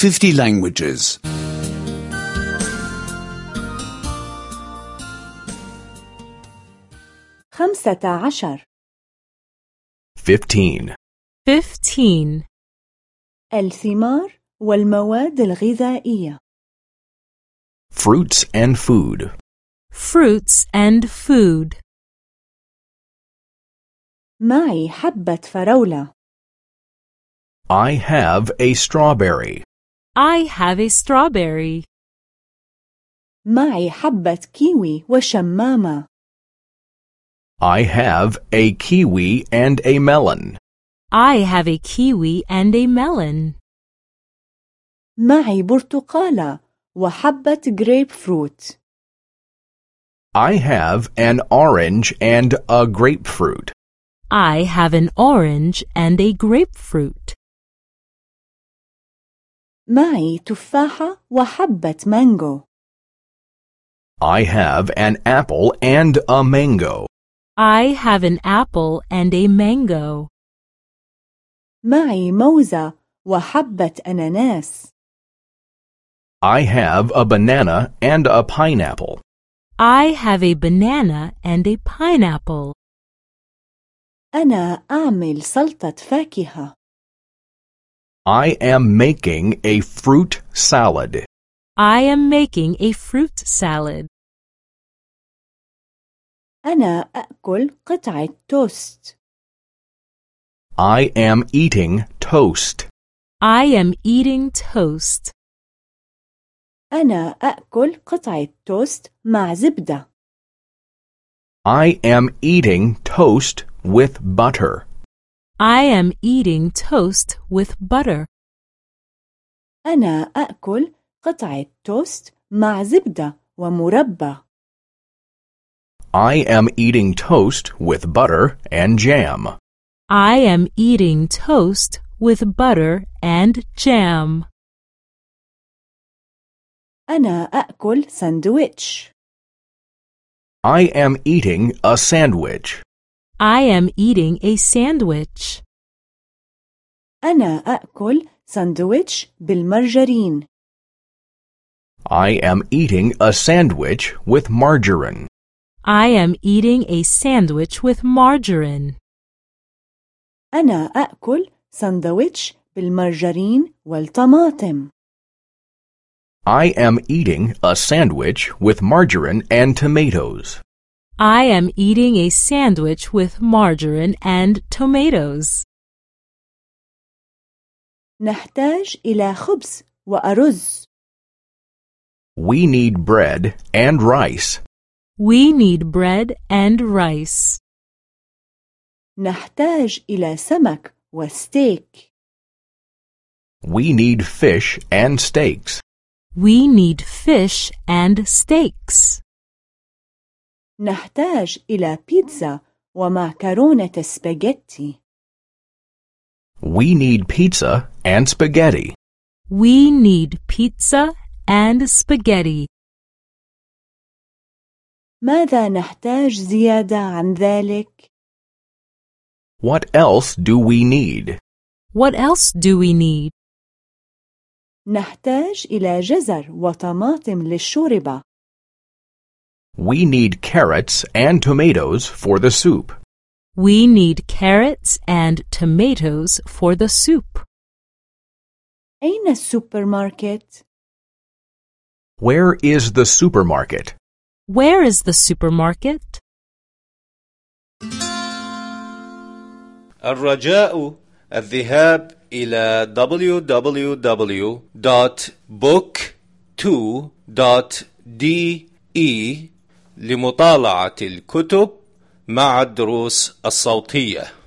50 languages. 15 15. 15. الثمار والمواد الغذائية. Fruits and food. Fruits and food. معي حبة فراولة. I have a strawberry. I have a strawberry. معي حبة كيوي وشمامة. I have a kiwi and a melon. I have a kiwi and a melon. معي برتقالة وحبة جريب فروت. I have an orange and a grapefruit. I have an orange and a grapefruit. معي تفاحة وحبة مانجو. I have an apple and a mango. I have an apple and a mango. معي موزة وحبة أناناس. I have a banana and a pineapple. I have a banana and a pineapple. أنا أعمل سلطة فاكهة. I am making a fruit salad. I am making a fruit salad. أنا أأكل قطعة توست. I am eating toast. I am eating toast. أنا أأكل قطعة توست مع زبدة. I am eating toast with butter. I am eating toast with butter. أنا أأكل قطعة توست مع زبدة ومربى. I am eating toast with butter and jam. I am eating toast with butter and jam. أنا أأكل ساندويتش. I am eating a sandwich. I am eating a sandwich. أنا أأكل ساندويتش بالمرجرين. I am eating a sandwich with margarine. I am eating a sandwich with margarine. أنا أأكل ساندويتش بالمرجرين والطماطم. I am eating a sandwich with margarine and tomatoes. I am eating a sandwich with margarine and tomatoes. نحتاج إلى خبز وأرز. We need bread and rice. We need bread and rice. نحتاج إلى سمك وستيك. We need fish and steaks. We need fish and steaks. نحتاج إلى بيتزا ومعكرونة سباجيتي. We need pizza and spaghetti. We need pizza and spaghetti. ماذا نحتاج زيادة عن ذلك؟ What else do we need? What else do we need? نحتاج إلى جزر وطماطم للشوربة. We need carrots and tomatoes for the soup. We need carrots and tomatoes for the soup. أين السوبر ماركت؟ Where is the supermarket? Where is the supermarket? الرجاء الذهاب إلى www.book2.de لمطالعة الكتب مع الدروس الصوتية.